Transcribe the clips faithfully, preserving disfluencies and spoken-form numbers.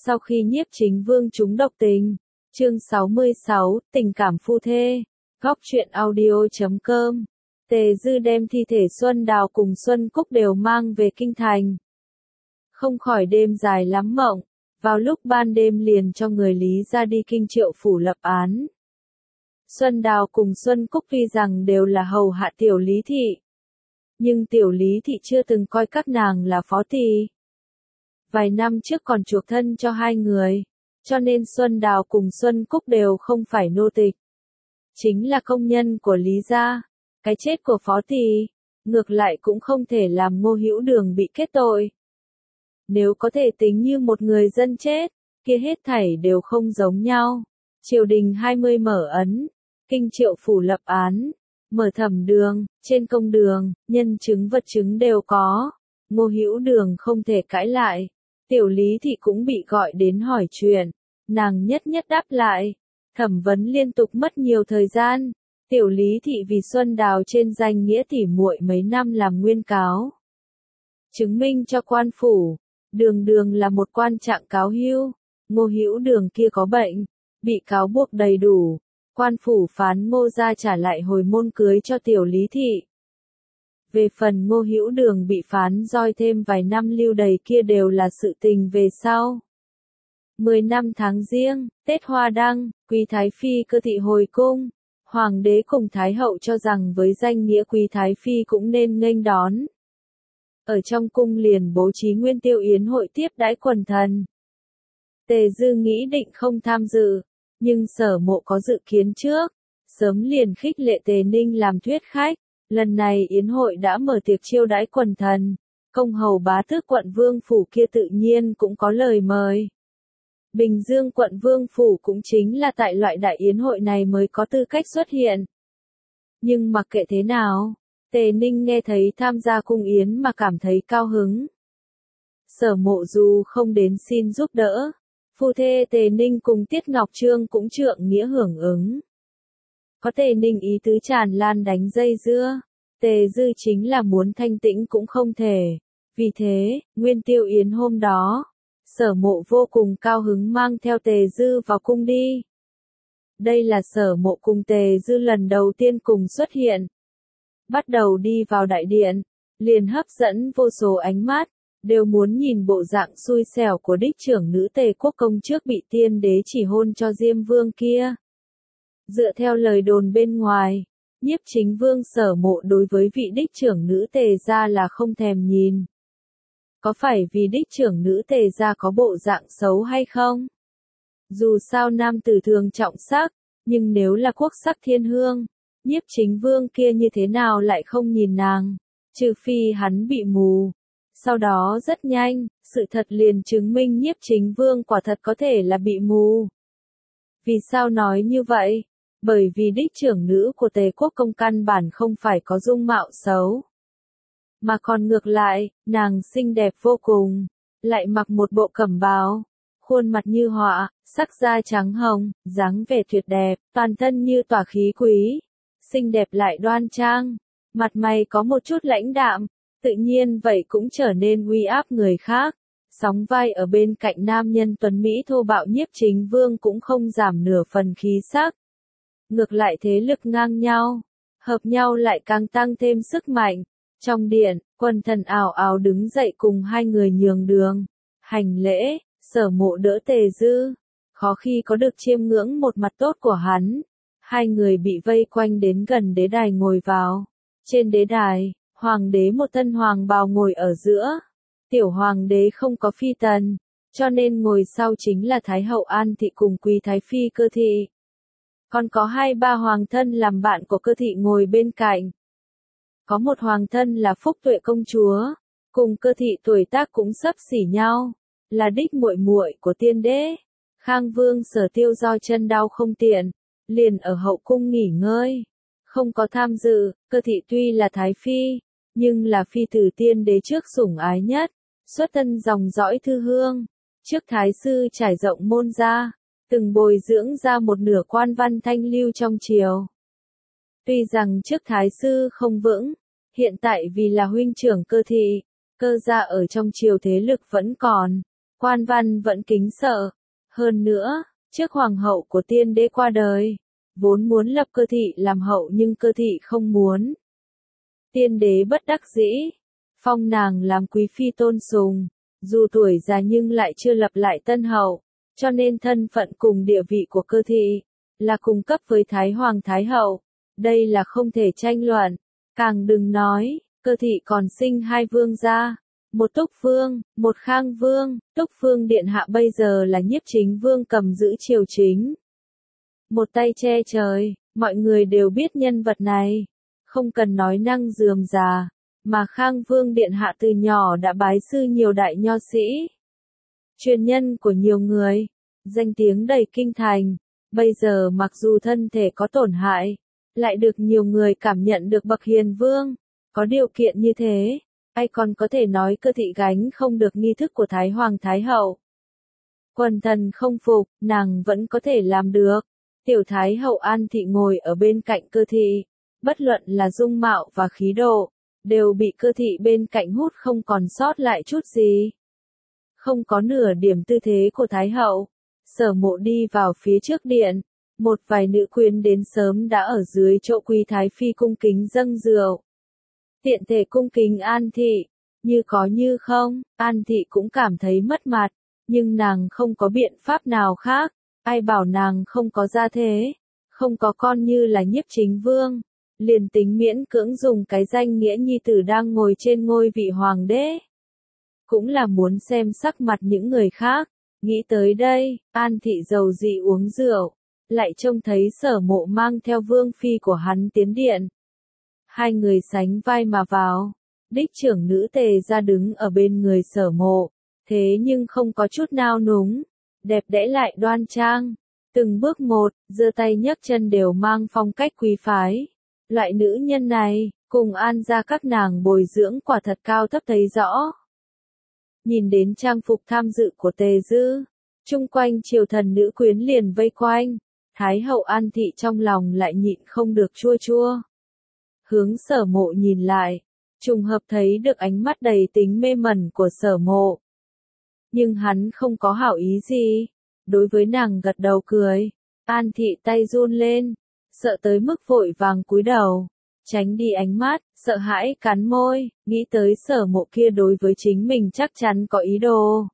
Sau khi Nhiếp Chính Vương trúng độc tình, chương sáu mươi sáu, tình cảm phu thê, góc truyện audio chấm com, Tề Dư đem thi thể Xuân Đào cùng Xuân Cúc đều mang về kinh thành. Không khỏi đêm dài lắm mộng, vào lúc ban đêm liền cho người Lý ra đi kinh Triệu phủ lập án. Xuân Đào cùng Xuân Cúc tuy rằng đều là hầu hạ tiểu Lý thị, nhưng tiểu Lý thị chưa từng coi các nàng là phó tỳ. Vài năm trước còn chuộc thân cho hai người, cho nên Xuân Đào cùng Xuân Cúc đều không phải nô tịch. Chính là công nhân của Lý gia. Cái chết của phó tỳ, ngược lại cũng không thể làm Ngô Hữu Đường bị kết tội. Nếu có thể tính như một người dân chết, kia hết thảy đều không giống nhau. Triều đình hai mươi mở ấn, kinh Triệu phủ lập án, mở thẩm đường, trên công đường, nhân chứng vật chứng đều có. Ngô Hữu Đường không thể cãi lại. Tiểu Lý thị cũng bị gọi đến hỏi chuyện, nàng nhất nhất đáp lại. Thẩm vấn liên tục mất nhiều thời gian. Tiểu Lý thị vì Xuân Đào trên danh nghĩa tỉ muội mấy năm làm nguyên cáo, chứng minh cho quan phủ, Đường Đường là một quan trạng cáo hưu. Ngô Hữu Đường kia có bệnh, bị cáo buộc đầy đủ, quan phủ phán Ngô gia trả lại hồi môn cưới cho Tiểu Lý thị. Về phần Ngô Hữu Đường bị phán roi thêm vài năm lưu đày kia đều là sự tình về sau. Mười năm tháng Giêng, Tết Hoa Đăng, Quý Thái Phi cơ thị hồi cung. Hoàng đế cùng Thái hậu cho rằng với danh nghĩa Quý Thái Phi cũng nên nghênh đón. Ở trong cung liền bố trí nguyên tiêu yến hội tiếp đãi quần thần. Tề Dư nghĩ định không tham dự, nhưng Sở Mộ có dự kiến trước, sớm liền khích lệ Tề Ninh làm thuyết khách. Lần này yến hội đã mở tiệc chiêu đãi quần thần, công hầu bá tước quận vương phủ kia tự nhiên cũng có lời mời. Bình Dương quận vương phủ cũng chính là tại loại đại yến hội này mới có tư cách xuất hiện. Nhưng mặc kệ thế nào, Tề Ninh nghe thấy tham gia cung yến mà cảm thấy cao hứng. Sở Mộ dù không đến xin giúp đỡ, phu thê Tề Ninh cùng Tiết Ngọc Trương cũng trượng nghĩa hưởng ứng. Có Tề Ninh ý tứ tràn lan đánh dây dưa, Tề Dư chính là muốn thanh tĩnh cũng không thể. Vì thế, nguyên tiêu yến hôm đó, Sở Mộ vô cùng cao hứng mang theo Tề Dư vào cung đi. Đây là Sở Mộ cùng Tề Dư lần đầu tiên cùng xuất hiện. Bắt đầu đi vào đại điện, liền hấp dẫn vô số ánh mắt, đều muốn nhìn bộ dạng xui xẻo của đích trưởng nữ Tề quốc công trước bị tiên đế chỉ hôn cho Diêm Vương kia. Dựa theo lời đồn bên ngoài, Nhiếp Chính Vương Sở Mộ đối với vị đích trưởng nữ Tề gia là không thèm nhìn. Có phải vì đích trưởng nữ Tề gia có bộ dạng xấu hay không? Dù sao nam tử thường trọng sắc, nhưng nếu là quốc sắc thiên hương, Nhiếp Chính Vương kia như thế nào lại không nhìn nàng, trừ phi hắn bị mù. Sau đó rất nhanh, sự thật liền chứng minh Nhiếp Chính Vương quả thật có thể là bị mù. Vì sao nói như vậy? Bởi vì đích trưởng nữ của Tề quốc công căn bản không phải có dung mạo xấu, mà còn ngược lại, nàng xinh đẹp vô cùng, lại mặc một bộ cẩm bào, khuôn mặt như họa, sắc da trắng hồng, dáng vẻ tuyệt đẹp, toàn thân như tỏa khí quý, xinh đẹp lại đoan trang, mặt mày có một chút lãnh đạm, tự nhiên vậy cũng trở nên uy áp người khác. Sóng vai ở bên cạnh nam nhân tuấn Mỹ thô bạo Nhiếp Chính Vương cũng không giảm nửa phần khí sắc. Ngược lại thế lực ngang nhau, hợp nhau lại càng tăng thêm sức mạnh. Trong điện, quần thần ào ào đứng dậy cùng hai người nhường đường, hành lễ. Sở Mộ đỡ Tề Dư, khó khi có được chiêm ngưỡng một mặt tốt của hắn. Hai người bị vây quanh đến gần đế đài ngồi vào. Trên đế đài, hoàng đế một thân hoàng bào ngồi ở giữa. Tiểu hoàng đế không có phi tần, cho nên ngồi sau chính là Thái hậu An thị cùng Quý Thái Phi Cơ thị. Còn có hai ba hoàng thân làm bạn của Cơ thị ngồi bên cạnh. Có một hoàng thân là Phúc Tuệ công chúa, cùng Cơ thị tuổi tác cũng xấp xỉ nhau, là đích muội muội của tiên đế. Khang Vương Sở Tiêu do chân đau không tiện, liền ở hậu cung nghỉ ngơi, không có tham dự. Cơ thị tuy là thái phi, nhưng là phi tử tiên đế trước sủng ái nhất, xuất thân dòng dõi thư hương, trước thái sư trải rộng môn gia, từng bồi dưỡng ra một nửa quan văn thanh lưu trong triều. Tuy rằng trước thái sư không vững, hiện tại vì là huynh trưởng Cơ thị, Cơ gia ở trong triều thế lực vẫn còn, quan văn vẫn kính sợ. Hơn nữa, trước hoàng hậu của tiên đế qua đời, vốn muốn lập Cơ Thị làm hậu nhưng Cơ Thị không muốn. Tiên đế bất đắc dĩ, phong nàng làm quý phi tôn sùng, dù tuổi già nhưng lại chưa lập lại tân hậu, cho nên thân phận cùng địa vị của Cơ Thị là cùng cấp với Thái Hoàng Thái Hậu, đây là không thể tranh luận. Càng đừng nói, Cơ Thị còn sinh hai vương gia, một Túc Vương, một Khang Vương. Túc Vương điện hạ bây giờ là Nhiếp Chính Vương cầm giữ triều chính, một tay che trời, mọi người đều biết nhân vật này, không cần nói năng rườm rà, mà Khang Vương điện hạ từ nhỏ đã bái sư nhiều đại nho sĩ, truyền nhân của nhiều người, danh tiếng đầy kinh thành, bây giờ mặc dù thân thể có tổn hại, lại được nhiều người cảm nhận được bậc hiền vương, có điều kiện như thế, ai còn có thể nói Cơ Thị gánh không được nghi thức của Thái Hoàng Thái Hậu. Quần thần không phục, nàng vẫn có thể làm được. Tiểu Thái Hậu An Thị ngồi ở bên cạnh Cơ Thị, bất luận là dung mạo và khí độ, đều bị Cơ Thị bên cạnh hút không còn sót lại chút gì. Không có nửa điểm tư thế của Thái Hậu. Sở Mộ đi vào phía trước điện, một vài nữ quyến đến sớm đã ở dưới chỗ Quý Thái Phi cung kính dâng rượu. Tiện thể cung kính An Thị, như có như không, An Thị cũng cảm thấy mất mặt, nhưng nàng không có biện pháp nào khác, ai bảo nàng không có gia thế, không có con như là Nhiếp Chính Vương, liền tính miễn cưỡng dùng cái danh nghĩa nhi tử đang ngồi trên ngôi vị hoàng đế. Cũng là muốn xem sắc mặt những người khác, nghĩ tới đây, An Thị dầu dị uống rượu, lại trông thấy Sở Mộ mang theo vương phi của hắn tiến điện. Hai người sánh vai mà vào, đích trưởng nữ Tề ra đứng ở bên người Sở Mộ, thế nhưng không có chút nao núng, đẹp đẽ lại đoan trang, từng bước một, giơ tay nhấc chân đều mang phong cách quý phái. Loại nữ nhân này, cùng An gia các nàng bồi dưỡng quả thật cao thấp thấy rõ. Nhìn đến trang phục tham dự của Tề Dư, chung quanh triều thần nữ quyến liền vây quanh, Thái Hậu An Thị trong lòng lại nhịn không được chua chua. Hướng Sở Mộ nhìn lại, trùng hợp thấy được ánh mắt đầy tính mê mẩn của Sở Mộ. Nhưng hắn không có hảo ý gì, đối với nàng gật đầu cười, An Thị tay run lên, sợ tới mức vội vàng cúi đầu, tránh đi ánh mắt, sợ hãi cắn môi, nghĩ tới Sở Mộ kia đối với chính mình chắc chắn có ý đồ.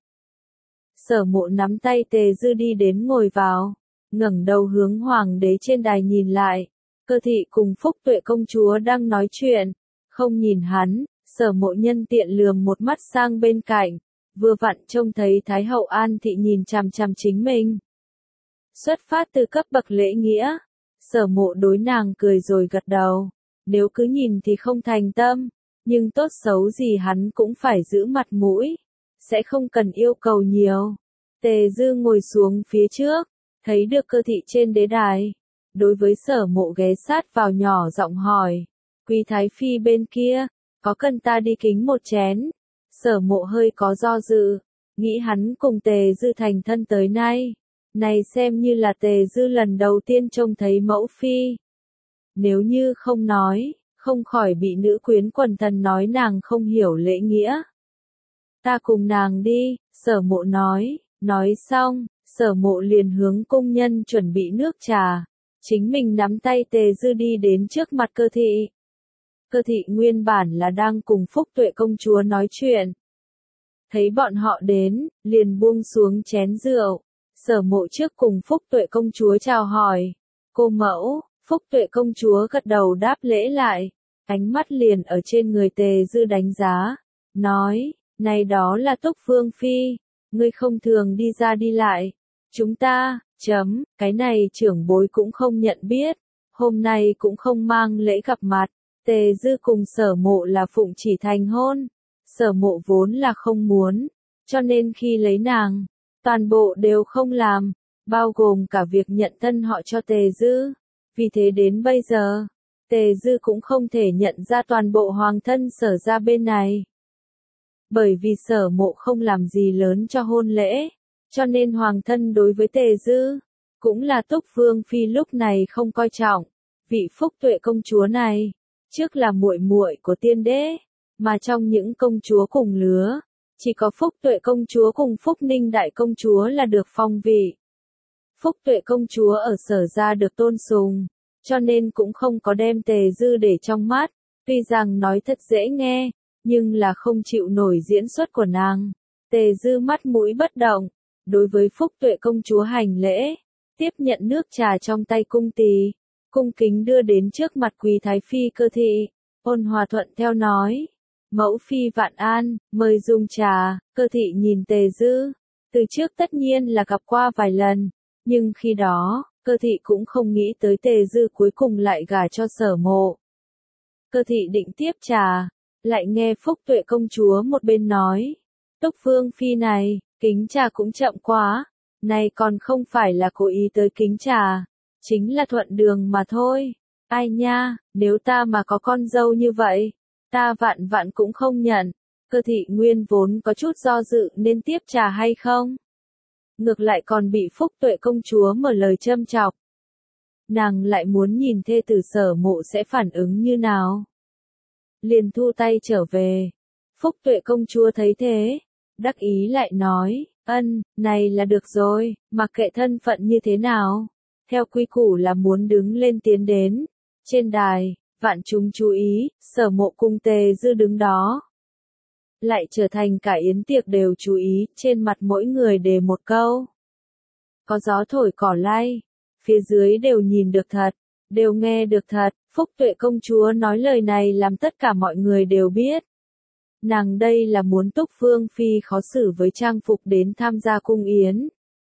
Sở Mộ nắm tay Tề Dư đi đến ngồi vào, ngẩng đầu hướng hoàng đế trên đài nhìn lại, Cơ Thị cùng Phúc Tuệ công chúa đang nói chuyện, không nhìn hắn, Sở Mộ nhân tiện lườm một mắt sang bên cạnh, vừa vặn trông thấy Thái Hậu An Thị nhìn chằm chằm chính mình. Xuất phát từ cấp bậc lễ nghĩa, Sở Mộ đối nàng cười rồi gật đầu, nếu cứ nhìn thì không thành tâm, nhưng tốt xấu gì hắn cũng phải giữ mặt mũi, sẽ không cần yêu cầu nhiều. Tề Dư ngồi xuống phía trước, thấy được Cơ Thị trên đế đài, đối với Sở Mộ ghé sát vào nhỏ giọng hỏi, Quý Thái Phi bên kia, có cần ta đi kính một chén? Sở Mộ hơi có do dự, nghĩ hắn cùng Tề Dư thành thân tới nay, này xem như là Tề Dư lần đầu tiên trông thấy mẫu phi. Nếu như không nói, không khỏi bị nữ quyến quần thần nói nàng không hiểu lễ nghĩa. Ta cùng nàng đi, Sở Mộ nói, nói xong, Sở Mộ liền hướng cung nhân chuẩn bị nước trà, chính mình nắm tay Tề Dư đi đến trước mặt Cơ Thị. Cơ Thị nguyên bản là đang cùng Phúc Tuệ công chúa nói chuyện. Thấy bọn họ đến, liền buông xuống chén rượu, Sở Mộ trước cùng Phúc Tuệ công chúa chào hỏi. Cô mẫu, Phúc Tuệ công chúa gật đầu đáp lễ lại, ánh mắt liền ở trên người Tề Dư đánh giá, nói, này đó là Túc Vương Phi, ngươi không thường đi ra đi lại, chúng ta, chấm, cái này trưởng bối cũng không nhận biết, hôm nay cũng không mang lễ gặp mặt, Tề Dư cùng Sở Mộ là phụng chỉ thành hôn, Sở Mộ vốn là không muốn, cho nên khi lấy nàng, toàn bộ đều không làm, bao gồm cả việc nhận thân họ cho Tề Dư, vì thế đến bây giờ, Tề Dư cũng không thể nhận ra toàn bộ hoàng thân Sở ra bên này. Bởi vì Sở Mộ không làm gì lớn cho hôn lễ, cho nên hoàng thân đối với Tề Dư, cũng là Túc Vương Phi lúc này không coi trọng, vị Phúc Tuệ công chúa này, trước là muội muội của tiên đế, mà trong những công chúa cùng lứa, Chỉ có Phúc Tuệ công chúa cùng Phúc Ninh đại công chúa là được phong vị. Phúc Tuệ công chúa ở Sở gia được tôn sùng, cho nên cũng không có đem Tề Dư để trong mắt, tuy rằng nói thật dễ nghe, nhưng là không chịu nổi diễn xuất của nàng. Tề Dư mắt mũi bất động, đối với Phúc Tuệ công chúa hành lễ, tiếp nhận nước trà trong tay cung tỳ, cung kính đưa đến trước mặt Quý thái phi Cơ thị, ôn hòa thuận theo nói: "Mẫu phi vạn an, mời dùng trà." Cơ thị nhìn Tề Dư, từ trước tất nhiên là gặp qua vài lần, nhưng khi đó, Cơ thị cũng không nghĩ tới Tề Dư cuối cùng lại gả cho Sở Mộ. Cơ thị định tiếp trà, lại nghe Phúc Tuệ công chúa một bên nói: "Túc vương phi này, kính trà cũng chậm quá, này còn không phải là cố ý tới kính trà, chính là thuận đường mà thôi. Ai nha, nếu ta mà có con dâu như vậy, ta vạn vạn cũng không nhận." Cơ thị nguyên vốn có chút do dự nên tiếp trà hay không, ngược lại còn bị Phúc Tuệ công chúa mở lời châm chọc. Nàng lại muốn nhìn thê tử Sở Mộ sẽ phản ứng như nào. Liền thu tay trở về. Phúc Tuệ công chúa thấy thế, đắc ý lại nói: "Ân, này là được rồi, mặc kệ thân phận như thế nào, theo quy củ là muốn đứng lên tiến đến." Trên đài, vạn chúng chú ý, Sở Mộ cùng Tề Dư đứng đó. Lại trở thành cả yến tiệc đều chú ý, trên mặt mỗi người đề một câu. Có gió thổi cỏ lay, phía dưới đều nhìn được thật, đều nghe được thật. Phúc Tuệ công chúa nói lời này làm tất cả mọi người đều biết. Nàng đây là muốn Túc vương phi khó xử với trang phục đến tham gia cung yến.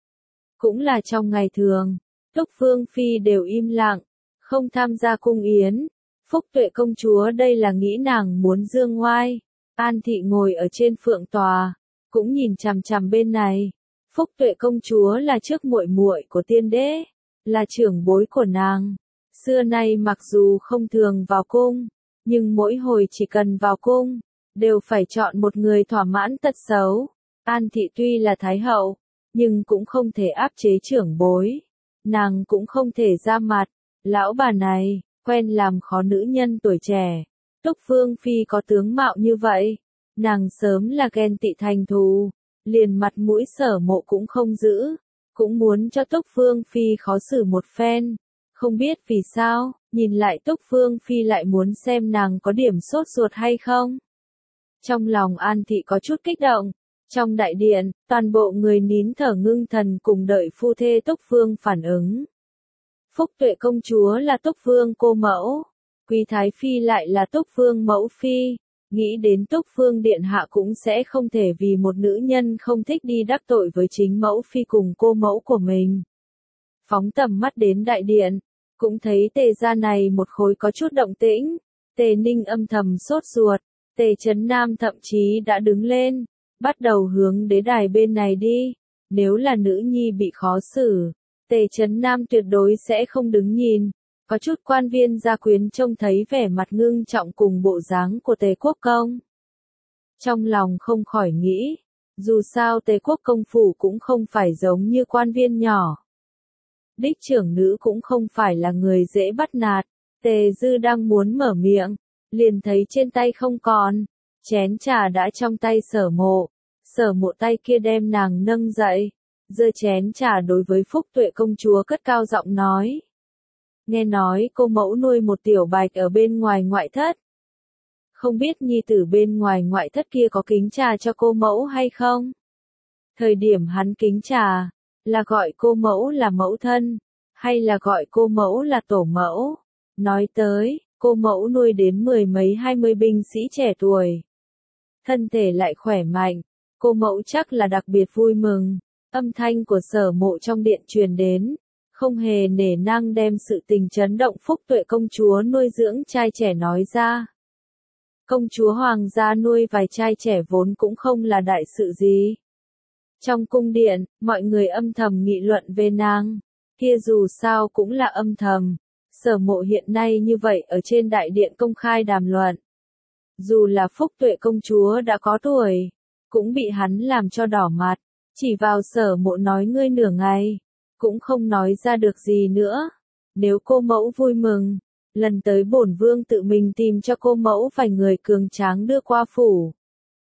Cũng là trong ngày thường, Túc vương phi đều im lặng, không tham gia cung yến. Phúc Tuệ công chúa đây là nghĩ nàng muốn dương ngoai. An thị ngồi ở trên phượng tòa, cũng nhìn chằm chằm bên này. Phúc Tuệ công chúa là trước muội muội của tiên đế, là trưởng bối của nàng. Xưa nay mặc dù không thường vào cung, nhưng mỗi hồi chỉ cần vào cung, đều phải chọn một người thỏa mãn tật xấu. An thị tuy là thái hậu, nhưng cũng không thể áp chế trưởng bối. Nàng cũng không thể ra mặt. Lão bà này, quen làm khó nữ nhân tuổi trẻ. Túc vương phi có tướng mạo như vậy, nàng sớm là ghen tị thành thù, liền mặt mũi Sở Mộ cũng không giữ, cũng muốn cho Túc vương phi khó xử một phen. Không biết vì sao, nhìn lại Túc vương phi lại muốn xem nàng có điểm sốt ruột hay không. Trong lòng An thị có chút kích động. Trong đại điện, toàn bộ người nín thở ngưng thần cùng đợi phu thê Túc vương phản ứng. Phúc Tuệ công chúa là Túc vương cô mẫu, Quý thái phi lại là Túc vương mẫu phi, nghĩ đến Túc vương điện hạ cũng sẽ không thể vì một nữ nhân không thích đi đắc tội với chính mẫu phi cùng cô mẫu của mình. Phóng tầm mắt đến đại điện, cũng thấy Tề gia này một khối có chút động tĩnh. Tề Ninh âm thầm sốt ruột, Tề Trấn Nam thậm chí đã đứng lên, bắt đầu hướng đế đài bên này đi. Nếu là nữ nhi bị khó xử, Tề Trấn Nam tuyệt đối sẽ không đứng nhìn. Có chút quan viên gia quyến trông thấy vẻ mặt ngưng trọng cùng bộ dáng của Tề Quốc công. Trong lòng không khỏi nghĩ, dù sao Tề Quốc công phủ cũng không phải giống như quan viên nhỏ. Đích trưởng nữ cũng không phải là người dễ bắt nạt. Tề Dư đang muốn mở miệng, liền thấy trên tay không còn, chén trà đã trong tay Sở Mộ. Sở Mộ tay kia đem nàng nâng dậy, giơ chén trà đối với Phúc Tuệ công chúa cất cao giọng nói: "Nghe nói cô mẫu nuôi một tiểu bạch ở bên ngoài ngoại thất. Không biết nhi tử bên ngoài ngoại thất kia có kính trà cho cô mẫu hay không?" Thời điểm hắn kính trà, là gọi cô mẫu là mẫu thân, hay là gọi cô mẫu là tổ mẫu? Nói tới, cô mẫu nuôi đến mười mấy hai mươi binh sĩ trẻ tuổi. Thân thể lại khỏe mạnh, cô mẫu chắc là đặc biệt vui mừng. Âm thanh của Sở Mộ trong điện truyền đến, không hề nể nang đem sự tình chấn động Phúc Tuệ công chúa nuôi dưỡng trai trẻ nói ra. Công chúa hoàng gia nuôi vài trai trẻ vốn cũng không là đại sự gì. Trong cung điện, mọi người âm thầm nghị luận về nàng, kia dù sao cũng là âm thầm. Sở Mộ hiện nay như vậy ở trên đại điện công khai đàm luận. Dù là Phúc Tuệ công chúa đã có tuổi, cũng bị hắn làm cho đỏ mặt, chỉ vào Sở Mộ nói ngươi nửa ngày, cũng không nói ra được gì nữa. Nếu cô mẫu vui mừng, lần tới bổn vương tự mình tìm cho cô mẫu vài người cường tráng đưa qua phủ.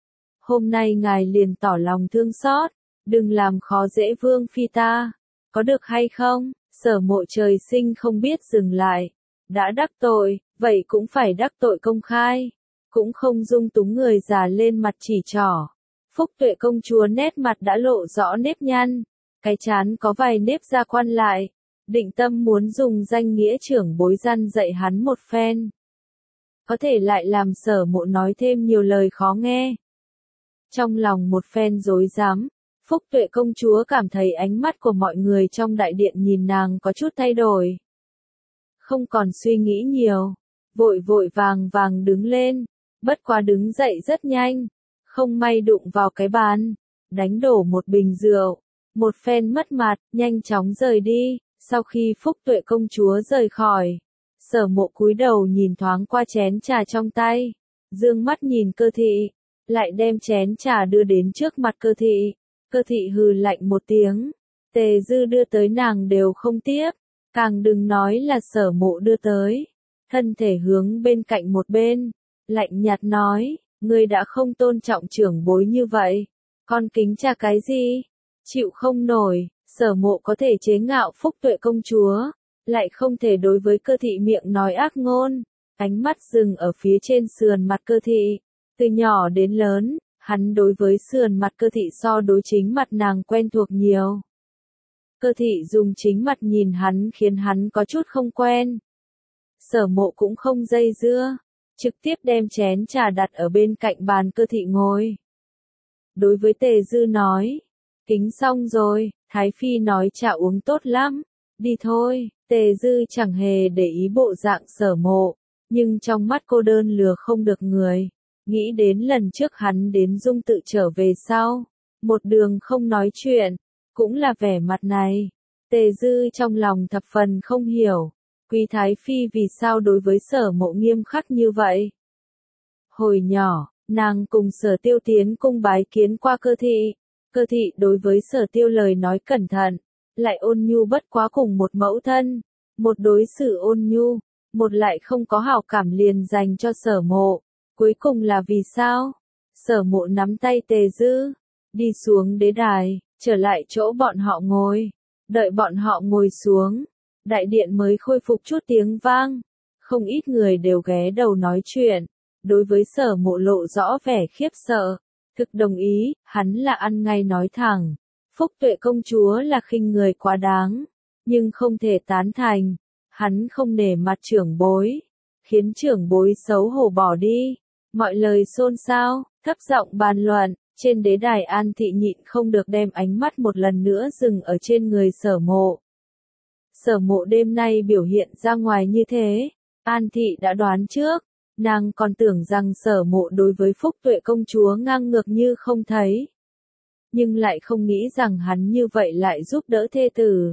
hôm nay ngài liền tỏ lòng thương xót, đừng làm khó dễ vương phi ta, có được hay không? Sở Mộ trời sinh không biết dừng lại, đã đắc tội, vậy cũng phải đắc tội công khai, cũng không dung túng người già lên mặt chỉ trỏ. Phúc Tuệ công chúa nét mặt đã lộ rõ nếp nhăn, cái trán có vài nếp da quan lại, định tâm muốn dùng danh nghĩa trưởng bối răn dạy hắn một phen. Có thể lại làm Sở Mộ nói thêm nhiều lời khó nghe. Trong lòng một phen rối rắm, Phúc Tuệ công chúa cảm thấy ánh mắt của mọi người trong đại điện nhìn nàng có chút thay đổi. Không còn suy nghĩ nhiều, vội vội vàng vàng đứng lên, bất quá đứng dậy rất nhanh, không may đụng vào cái bàn, đánh đổ một bình rượu, một phen mất mặt, nhanh chóng rời đi. Sau khi Phúc Tuệ công chúa rời khỏi, Sở Mộ cúi đầu nhìn thoáng qua chén trà trong tay, dương mắt nhìn Cơ thị, lại đem chén trà đưa đến trước mặt Cơ thị. Cơ thị hừ lạnh một tiếng, Tề Dư đưa tới nàng đều không tiếp, càng đừng nói là Sở Mộ đưa tới. Thân thể hướng bên cạnh một bên, lạnh nhạt nói, ngươi đã không tôn trọng trưởng bối như vậy, con kính cha cái gì? Chịu không nổi. Sở Mộ có thể chế ngạo Phúc Tuệ công chúa, lại không thể đối với Cơ thị miệng nói ác ngôn. Ánh mắt dừng ở phía trên sườn mặt Cơ thị, từ nhỏ đến lớn, hắn đối với sườn mặt Cơ thị so đối chính mặt nàng quen thuộc nhiều. Cơ thị dùng chính mặt nhìn hắn khiến hắn có chút không quen. Sở Mộ cũng không dây dưa, trực tiếp đem chén trà đặt ở bên cạnh bàn Cơ thị ngồi. Đối với Tề Dư nói, kính xong rồi, Thái Phi nói trà uống tốt lắm, đi thôi. Tề Dư chẳng hề để ý bộ dạng Sở Mộ, nhưng trong mắt cô đơn lừa không được người. Nghĩ đến lần trước hắn đến Dung Tự trở về sau, một đường không nói chuyện, cũng là vẻ mặt này. Tề Dư trong lòng thập phần không hiểu, Quý Thái Phi vì sao đối với Sở Mộ nghiêm khắc như vậy. Hồi nhỏ, nàng cùng Sở Tiêu tiến cung bái kiến qua Cơ thị. Cơ thị đối với Sở Tiêu lời nói cẩn thận, lại ôn nhu bất quá cùng một mẫu thân, một đối xử ôn nhu, một lại không có hảo cảm liền dành cho Sở Mộ. Cuối cùng là vì sao? Sở Mộ nắm tay Tề Dư, đi xuống đế đài, trở lại chỗ bọn họ ngồi, đợi bọn họ ngồi xuống, đại điện mới khôi phục chút tiếng vang, không ít người đều ghé đầu nói chuyện, đối với Sở Mộ lộ rõ vẻ khiếp sợ. Thực đồng ý, hắn là ăn ngay nói thẳng, Phúc Tuệ công chúa là khinh người quá đáng, nhưng không thể tán thành, hắn không nể mặt trưởng bối, khiến trưởng bối xấu hổ bỏ đi. Mọi lời xôn xao, thấp giọng bàn luận, trên đế đài An Thị nhịn không được đem ánh mắt một lần nữa dừng ở trên người Sở Mộ. Sở Mộ đêm nay biểu hiện ra ngoài như thế, An Thị đã đoán trước. Nàng còn tưởng rằng Sở Mộ đối với Phúc Tuệ công chúa ngang ngược như không thấy. Nhưng lại không nghĩ rằng hắn như vậy lại giúp đỡ thê tử.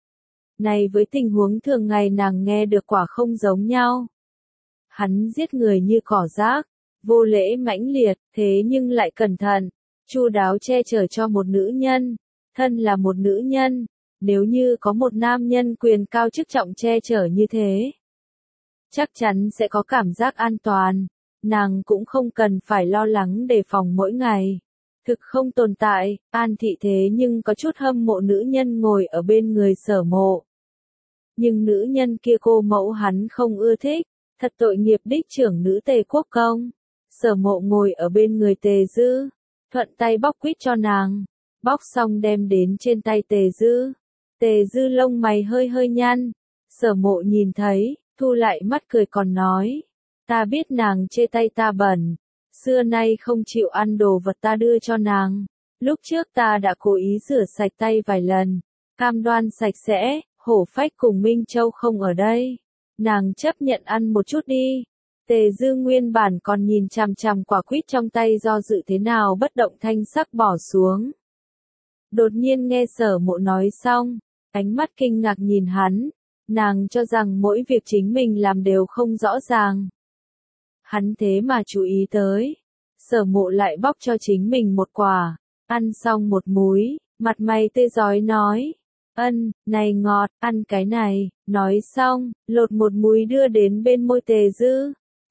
Này với tình huống thường ngày nàng nghe được quả không giống nhau. Hắn giết người như cỏ rác, vô lễ mãnh liệt, thế nhưng lại cẩn thận, chu đáo che chở cho một nữ nhân. Thân là một nữ nhân, nếu như có một nam nhân quyền cao chức trọng che chở như thế, chắc chắn sẽ có cảm giác an toàn, nàng cũng không cần phải lo lắng đề phòng mỗi ngày. Thực không tồn tại, An Thị thế nhưng có chút hâm mộ nữ nhân ngồi ở bên người Sở Mộ. Nhưng nữ nhân kia cô mẫu hắn không ưa thích, thật tội nghiệp đích trưởng nữ Tề Quốc công. Sở Mộ ngồi ở bên người Tề Dư, thuận tay bóc quýt cho nàng, bóc xong đem đến trên tay Tề Dư. Tề Dư lông mày hơi hơi nhăn, Sở Mộ nhìn thấy, thu lại mắt cười còn nói, ta biết nàng chê tay ta bẩn, xưa nay không chịu ăn đồ vật ta đưa cho nàng, lúc trước ta đã cố ý rửa sạch tay vài lần, cam đoan sạch sẽ, Hổ Phách cùng Minh Châu không ở đây, nàng chấp nhận ăn một chút đi. Tề Dư nguyên bản còn nhìn chằm chằm quả quýt trong tay do dự thế nào bất động thanh sắc bỏ xuống. Đột nhiên nghe Sở Mộ nói xong, ánh mắt kinh ngạc nhìn hắn. Nàng cho rằng mỗi việc chính mình làm đều không rõ ràng. Hắn thế mà chú ý tới. Sở Mộ lại bóc cho chính mình một quả, ăn xong một múi, mặt mày tươi rói nói, ân, này ngọt, ăn cái này, nói xong, lột một múi đưa đến bên môi Tề Dư.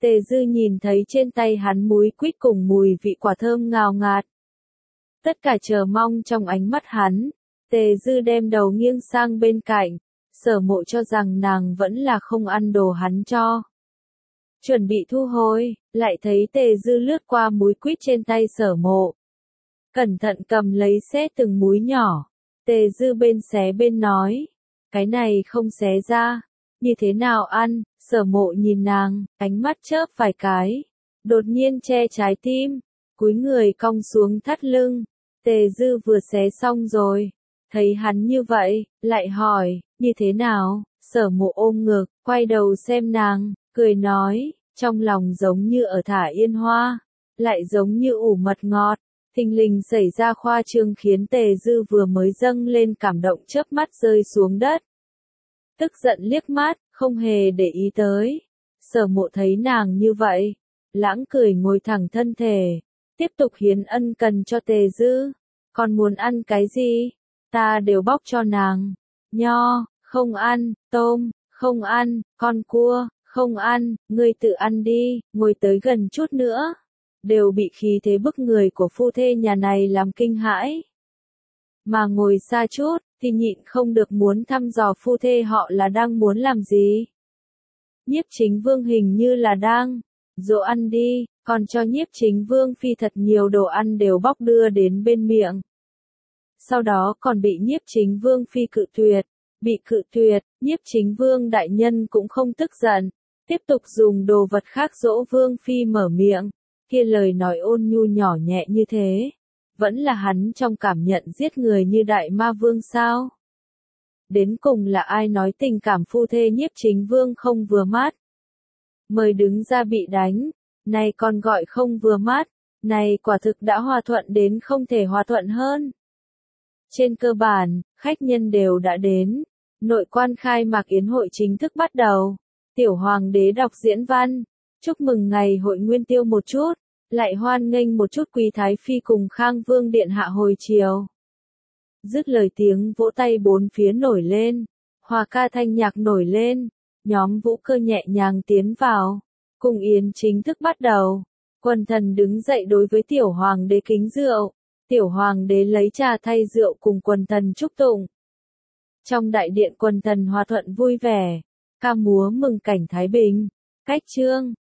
Tề Dư nhìn thấy trên tay hắn múi quýt cùng mùi vị quả thơm ngào ngạt. Tất cả chờ mong trong ánh mắt hắn, Tề Dư đem đầu nghiêng sang bên cạnh, Sở Mộ cho rằng nàng vẫn là không ăn đồ hắn cho. Chuẩn bị thu hồi, lại thấy Tề Dư lướt qua múi quýt trên tay Sở Mộ. Cẩn thận cầm lấy xé từng múi nhỏ, Tề Dư bên xé bên nói, cái này không xé ra, như thế nào ăn? Sở Mộ nhìn nàng, ánh mắt chớp vài cái, đột nhiên che trái tim, cúi người cong xuống thắt lưng. Tề Dư vừa xé xong rồi, thấy hắn như vậy, lại hỏi, như thế nào? Sở Mộ ôm ngực, quay đầu xem nàng, cười nói, trong lòng giống như ở thả yên hoa, lại giống như ủ mật ngọt. Thình lình xảy ra khoa trương khiến Tề Dư vừa mới dâng lên cảm động chớp mắt rơi xuống đất. Tức giận liếc mắt, không hề để ý tới. Sở Mộ thấy nàng như vậy, lãng cười ngồi thẳng thân thể, tiếp tục hiến ân cần cho Tề Dư. Còn muốn ăn cái gì? Ta đều bóc cho nàng. Nho, không ăn, tôm, không ăn, con cua, không ăn, ngươi tự ăn đi, ngồi tới gần chút nữa. Đều bị khí thế bức người của phu thê nhà này làm kinh hãi. Mà ngồi xa chút, thì nhịn không được muốn thăm dò phu thê họ là đang muốn làm gì. Nhiếp Chính Vương hình như là đang dỗ ăn đi, còn cho Nhiếp Chính Vương phi thật nhiều đồ ăn đều bóc đưa đến bên miệng. Sau đó còn bị Nhiếp Chính Vương phi cự tuyệt, bị cự tuyệt, Nhiếp Chính Vương đại nhân cũng không tức giận, tiếp tục dùng đồ vật khác dỗ Vương phi mở miệng, kia lời nói ôn nhu nhỏ nhẹ như thế, vẫn là hắn trong cảm nhận giết người như đại ma vương sao? Đến cùng là ai nói tình cảm phu thê Nhiếp Chính Vương không vừa mắt? Mời đứng ra bị đánh, này còn gọi không vừa mắt, này quả thực đã hòa thuận đến không thể hòa thuận hơn. Trên cơ bản, khách nhân đều đã đến, nội quan khai mạc yến hội chính thức bắt đầu, tiểu hoàng đế đọc diễn văn, chúc mừng ngày hội nguyên tiêu một chút, lại hoan nghênh một chút quý thái phi cùng Khang Vương điện hạ hồi chiều. Dứt lời tiếng vỗ tay bốn phía nổi lên, hòa ca thanh nhạc nổi lên, nhóm vũ cơ nhẹ nhàng tiến vào, cùng yến chính thức bắt đầu. Quần thần đứng dậy đối với tiểu hoàng đế kính rượu, tiểu hoàng đế lấy trà thay rượu cùng quần thần chúc tụng. Trong đại điện quần thần hòa thuận vui vẻ, ca múa mừng cảnh thái bình, cách chương.